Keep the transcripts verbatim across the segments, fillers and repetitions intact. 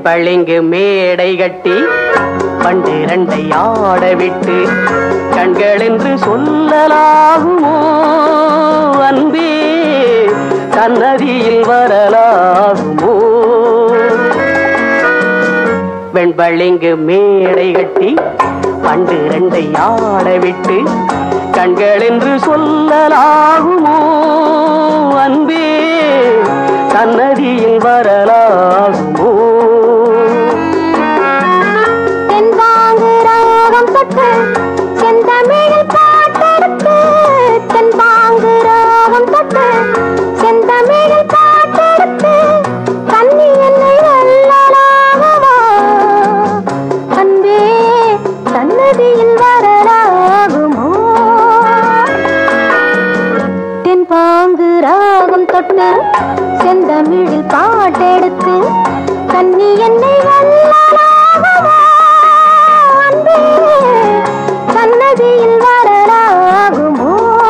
வெண்பளிங்கு மேடை கட்டி பண்டிரண்டை ஆட விட்டு கண்கள் என்று சொல்லலாகுமோ அன்பே சன்னதியில் வரலாகுமோ வெண்பளிங்கு மேடை கட்டி பண்டிரண்டை ஆட விட்டு கண்கள் என்று சொல்லலாகுமோ அன்பே சன்னதியில் வரலாகுமோ தென்பாங்கு ராகம் தொட்டு செந்தமிழில் பாட்டெடுத்து தென்பாங்கு ராகம் தொட்டு செந்தமிழில் பாட்டெடுத்து கண்ணி என்னை வெல்லலாகுமா அன்பே சன்னதியில் வரலாகுமோ தென்பாங்கு ராகம் தொட்டு செந்தமிழில் பாட்டெடுத்து கண்ணி என்னை வெல்லலாகுமா அன்பே சன்னதியில் வரலாகுமோ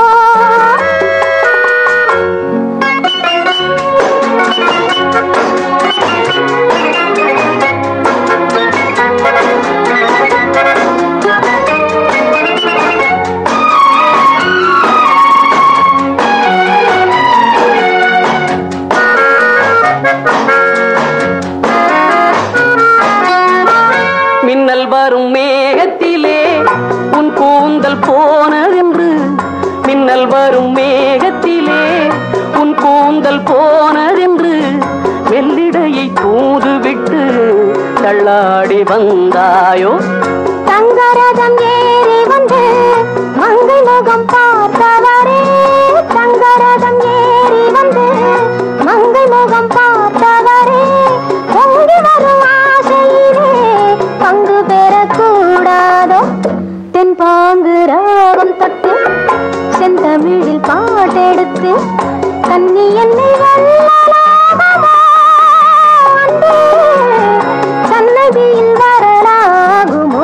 மின்னல் வரும் மேகத்திலே உன் கூந்தல் போனதென்று மின்னல் வரும் மேகத்திலே உன் கூந்தல் போனதென்று வெள்ளிடையை தூதுவிட்டு தள்ளாடி வந்தாயோ தங்கரதம் ஏறி வந்து மங்கை முகம் பார்த்தவரே தங்கரதம் ஏறி வந்து மங்கை முகம் பார்த்தவரே பொங்கி வரும் ஆசையிலே பங்கு பெறக்கூடாதோ தென்பாங்கு ராகம் தொட்டு செந்தமிழில் பாட்டெடுத்து கண்ணி என்னை வெல்லலாகுமா அன்பே சன்னதியில் வரலாகுமோ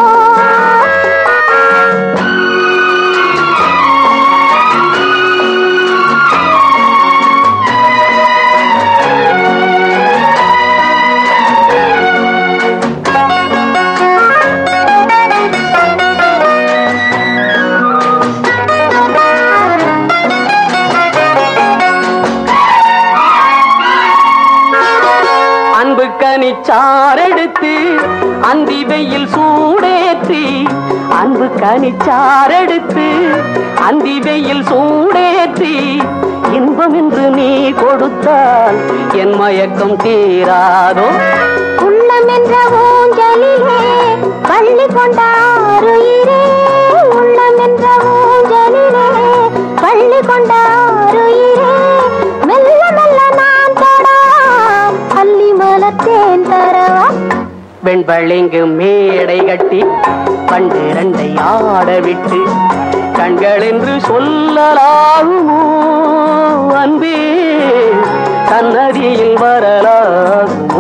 அன்பு கனிச்சாரெடுத்து அந்தி வெயில் சூடேற்றி அன்பு கனிச்சாரெடுத்து அந்தி வெயில் சூடேற்றி இன்பம் என்று நீ கொடுத்தால் என் மயக்கம் தீராதோ உள்ளம் என்ற ஊஞ்சலிலே பள்ளி கொண்டாருயிரே உள்ளம் என்ற ஊஞ்சலிலே பள்ளி கொண்டாருயிரே மெல்ல மெல்ல நான் தொட அள்ளி மலத்தேன் தரவா வெண்பளிங்கு மேடை கட்டி பண்டிரண்டை ஆட விட்டு கண்கள் என்று சொல்லலாகுமோ அன்பே சன்னதியில் வரலாகுமோ